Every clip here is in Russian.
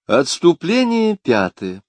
Отступление пятое.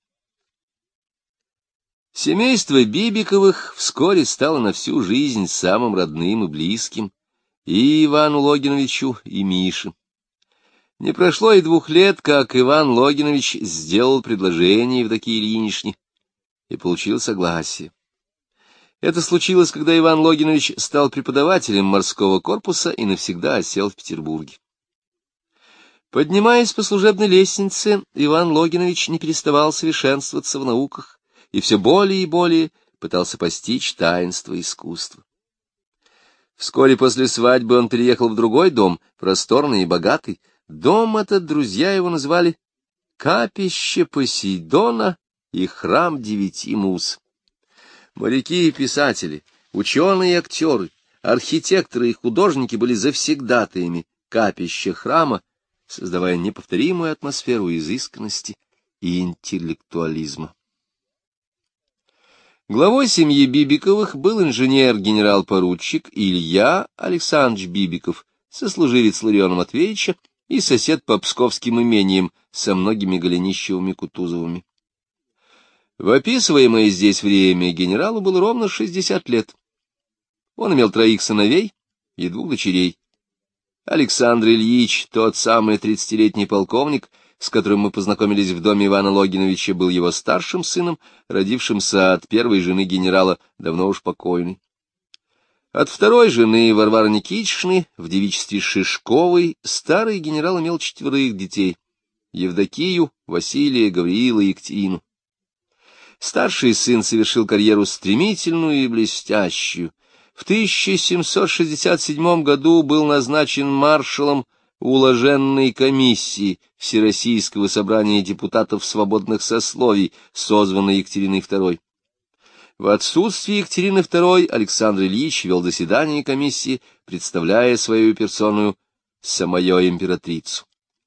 Семейство Бибиковых вскоре стало на всю жизнь самым родным и близким и Ивану Логиновичу, и Мише. Не прошло и 2 лет, как Иван Логинович сделал предложение Евдокии Ильиничне и получил согласие. Это случилось, когда Иван Логинович стал преподавателем морского корпуса и навсегда осел в Петербурге. Поднимаясь по служебной лестнице, Иван Логинович не переставал совершенствоваться в науках и все более и более пытался постичь таинство искусства. Вскоре после свадьбы он переехал в другой дом, просторный и богатый. Дом этот друзья его назвали «Капище Посейдона» и «Храм 9 муз». Моряки и писатели, ученые и актеры, архитекторы и художники были завсегдатаями капища храма, создавая неповторимую атмосферу изысканности и интеллектуализма. Главой семьи Бибиковых был инженер-генерал-поручик Илья Александрович Бибиков, сослуживец Лариона Матвеевича и сосед по псковским имениям со многими Голенищевыми-Кутузовыми. В описываемое здесь время генералу было ровно 60 лет. Он имел 3 сыновей и 2 дочерей. Александр Ильич, тот самый 30-летний полковник, с которым мы познакомились в доме Ивана Логиновича, был его старшим сыном, родившимся от первой жены генерала, давно уж покойной. От второй жены Варвары Никитичны в девичестве Шишковой старый генерал имел 4 детей — Евдокию, Василия, Гавриила и Екатерину. Старший сын совершил карьеру стремительную и блестящую. В 1767 году был назначен маршалом уложенной комиссии Всероссийского собрания депутатов свободных сословий, созванной Екатериной II. В отсутствие Екатерины II Александр Ильич вел заседание комиссии, представляя свою персону самую императрицу.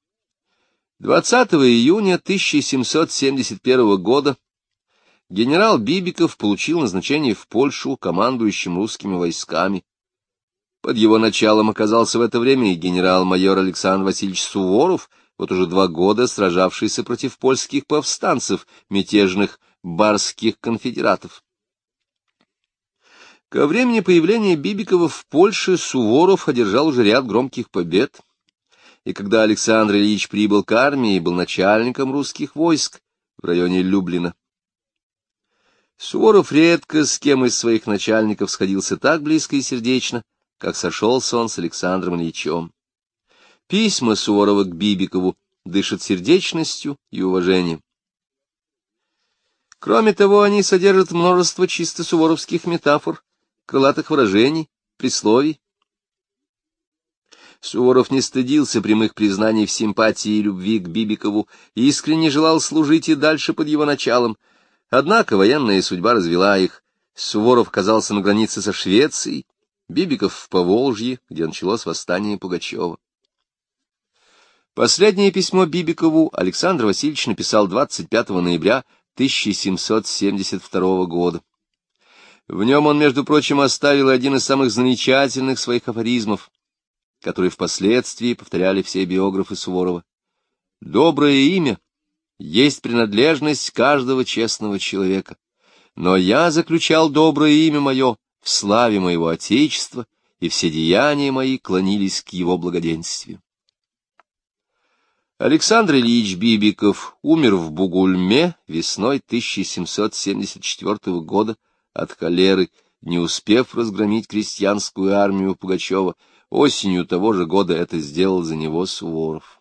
20 июня 1771 года генерал Бибиков получил назначение в Польшу командующим русскими войсками. Под его началом оказался в это время и генерал-майор Александр Васильевич Суворов, вот уже 2 года сражавшийся против польских повстанцев, мятежных барских конфедератов. Ко времени появления Бибикова в Польше Суворов одержал уже ряд громких побед, и когда Александр Ильич прибыл к армии, был начальником русских войск в районе Люблина. Суворов редко с кем из своих начальников сходился так близко и сердечно, как сошелся он с Александром Ильичем. Письма Суворова к Бибикову дышат сердечностью и уважением. Кроме того, они содержат множество чисто суворовских метафор, крылатых выражений, присловий. Суворов не стыдился прямых признаний в симпатии и любви к Бибикову и искренне желал служить и дальше под его началом. Однако военная судьба развела их. Суворов оказался на границе со Швецией, Бибиков в Поволжье, где началось восстание Пугачева. Последнее письмо Бибикову Александр Васильевич написал 25 ноября 1772 года. В нем он, между прочим, оставил один из самых замечательных своих афоризмов, который впоследствии повторяли все биографы Суворова. «Доброе имя есть принадлежность каждого честного человека, но я заключал доброе имя мое в славе моего Отечества, и все деяния мои клонились к его благоденствию». Александр Ильич Бибиков умер в Бугульме весной 1774 года от холеры, не успев разгромить крестьянскую армию Пугачева. Осенью того же года это сделал за него Суворов.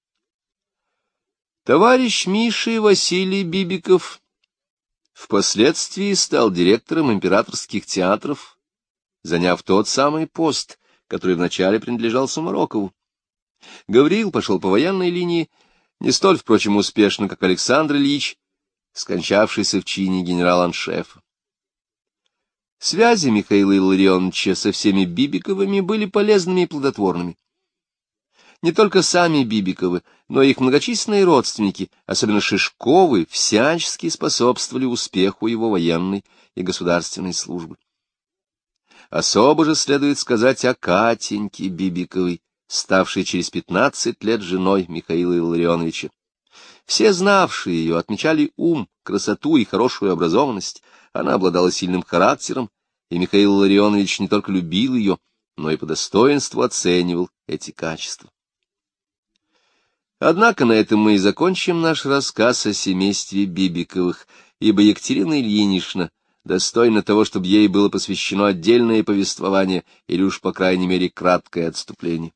Товарищ Миши Василий Бибиков впоследствии стал директором императорских театров, заняв тот самый пост, который вначале принадлежал Сумарокову. Гавриил пошел по военной линии, не столь, впрочем, успешно, как Александр Ильич, скончавшийся в чине генерал-аншефа. Связи Михаила Илларионовича со всеми Бибиковыми были полезными и плодотворными. Не только сами Бибиковы, но и их многочисленные родственники, особенно Шишковы, всячески способствовали успеху его военной и государственной службы. Особо же следует сказать о Катеньке Бибиковой, ставшей через 15 лет женой Михаила Илларионовича. Все знавшие ее отмечали ум, красоту и хорошую образованность. Она обладала сильным характером, и Михаил Ларионович не только любил ее, но и по достоинству оценивал эти качества. Однако на этом мы и закончим наш рассказ о семействе Бибиковых, ибо Екатерина Ильинична достойна того, чтобы ей было посвящено отдельное повествование или уж, по крайней мере, краткое отступление.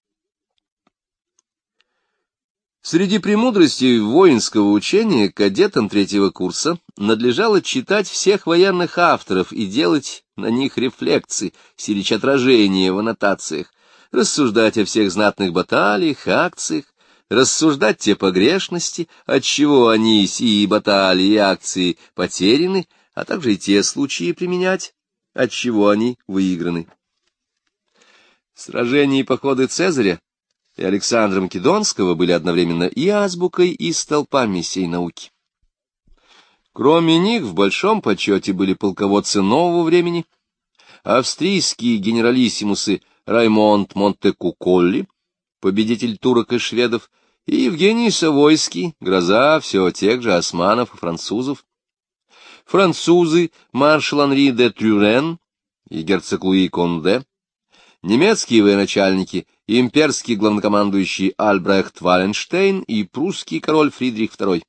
Среди премудростей воинского учения кадетам третьего курса надлежало читать всех военных авторов и делать на них рефлекции, силич отражения в аннотациях, рассуждать о всех знатных баталиях, акциях, рассуждать те погрешности, отчего они, сии баталии и акции, потеряны, а также и те случаи применять, отчего они выиграны. Сражения и походы Цезаря и Александра Македонского были одновременно и азбукой, и столпами сей науки. Кроме них в большом почете были полководцы нового времени, австрийские генералиссимусы Раймонд Монтекуколли, победитель турок и шведов, и Евгений Савойский, гроза все тех же османов и французов, французы маршал Анри де Трюрен и герцог Луи Конде, немецкие военачальники, имперский главнокомандующий Альбрехт Валенштейн и прусский король Фридрих II.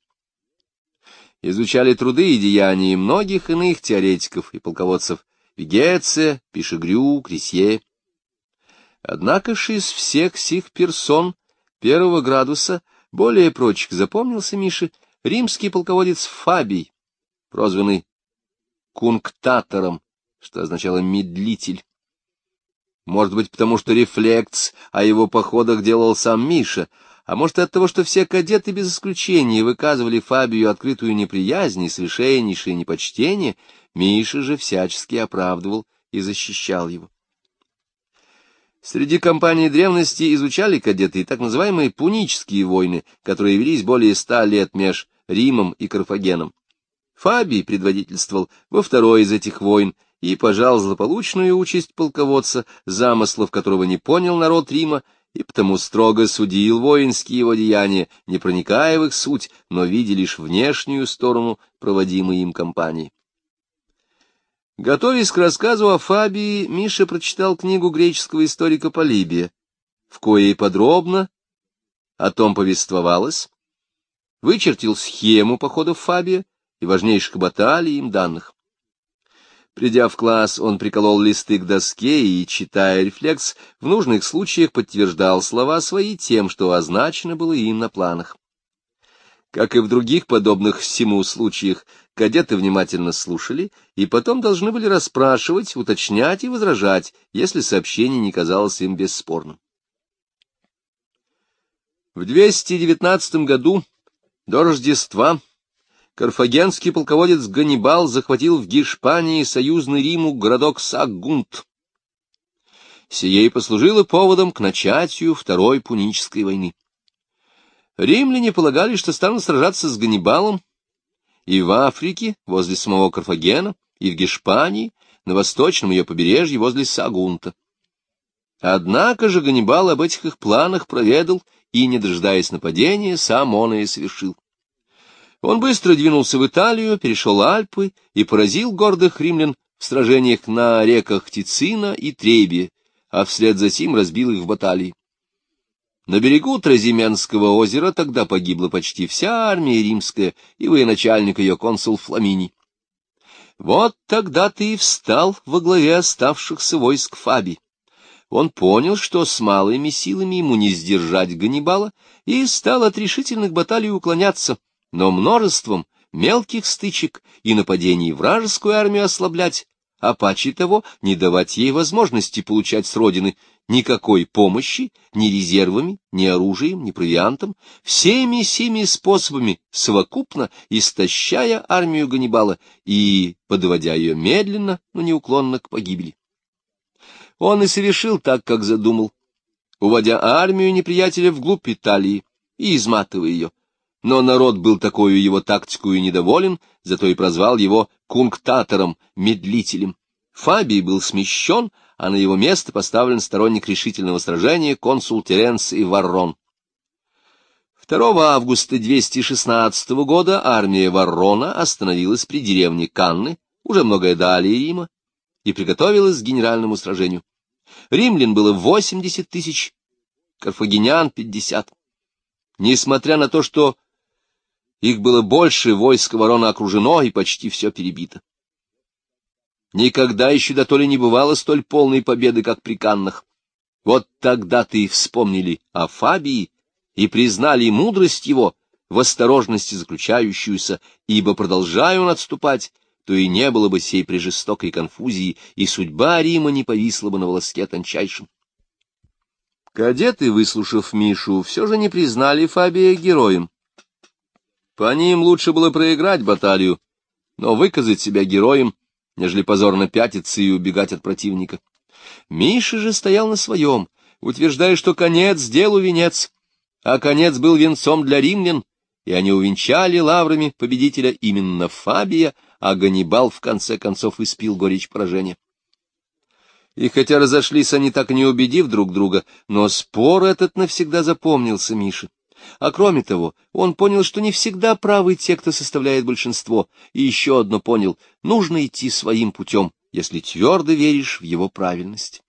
Изучали труды и деяния многих иных теоретиков и полководцев Геце, Пишегрю, Крисье. Однако ж из всех сих персон первого градуса более прочих запомнился Мише римский полководец Фабий, прозванный кунктатором, что означало «медлитель». Может быть, потому что рефлекс о его походах делал сам Миша, а может и от того, что все кадеты без исключения выказывали Фабию открытую неприязнь и совершеннейшее непочтение, Миша же всячески оправдывал и защищал его. Среди компаний древности изучали кадеты и так называемые пунические войны, которые велись более 100 лет меж Римом и Карфагеном. Фабий предводительствовал во второй из этих войн и пожал злополучную участь полководца, замыслов которого не понял народ Рима, и потому строго судил воинские его деяния, не проникая в их суть, но видя лишь внешнюю сторону проводимой им кампании. Готовясь к рассказу о Фабии, Миша прочитал книгу греческого историка Полибия, в коей подробно о том повествовалось, вычертил схему походов Фабия и важнейших баталий им данных. Придя в класс, он приколол листы к доске и, читая рефлекс, в нужных случаях подтверждал слова свои тем, что означено было им на планах. Как и в других подобных всему случаях, кадеты внимательно слушали и потом должны были расспрашивать, уточнять и возражать, если сообщение не казалось им бесспорным. В 219 году, до Рождества, карфагенский полководец Ганнибал захватил в Гешпании союзный Риму городок Сагунт. Сие и послужило поводом к начатию Второй Пунической войны. Римляне полагали, что станут сражаться с Ганнибалом и в Африке, возле самого Карфагена, и в Гешпании, на восточном ее побережье, возле Сагунта. Однако же Ганнибал об этих их планах проведал и, не дожидаясь нападения, сам он и совершил. Он быстро двинулся в Италию, перешел Альпы и поразил гордых римлян в сражениях на реках Тицина и Требия, а вслед за тем разбил их в баталии. На берегу Тразименского озера тогда погибла почти вся армия римская и военачальник ее консул Фламиний. Вот тогда-то и встал во главе оставшихся войск Фабий. Он понял, что с малыми силами ему не сдержать Ганнибала, и стал от решительных баталий уклоняться, но множеством мелких стычек и нападений вражескую армию ослаблять, а паче того не давать ей возможности получать с родины никакой помощи, ни резервами, ни оружием, ни провиантом, всеми семи способами совокупно истощая армию Ганнибала и подводя ее медленно, но неуклонно к погибели. Он и совершил так, как задумал, уводя армию неприятеля вглубь Италии и изматывая ее. Но народ был такою его тактикою недоволен, зато и прозвал его кунктатором, медлителем. Фабий был смещен, а на его место поставлен сторонник решительного сражения консул Теренций Варрон. В 2 августа 216 года армия Варрона остановилась при деревне Канны, уже многое далее Рима, и приготовилась к генеральному сражению. Римлян было 80 тысяч, карфагенян — 50. Несмотря на то, что их было больше, войско Варрона окружено и почти все перебито. Никогда еще дотоле не бывало столь полной победы, как при Каннах. Вот тогда-то и вспомнили о Фабии и признали мудрость его в осторожности заключающуюся, ибо, продолжая он отступать, то и не было бы сей прежестокой конфузии, и судьба Рима не повисла бы на волоске тончайшем. Кадеты, выслушав Мишу, все же не признали Фабия героем. По ним лучше было проиграть баталию, но выказать себя героем, нежели позорно пятиться и убегать от противника. Миша же стоял на своем, утверждая, что конец делу венец, а конец был венцом для римлян, и они увенчали лаврами победителя именно Фабия, а Ганнибал в конце концов испил горечь поражения. И хотя разошлись они, так и не убедив друг друга, но спор этот навсегда запомнился Мише. А кроме того, он понял, что не всегда правы те, кто составляет большинство, и еще одно понял — нужно идти своим путем, если твердо веришь в его правильность.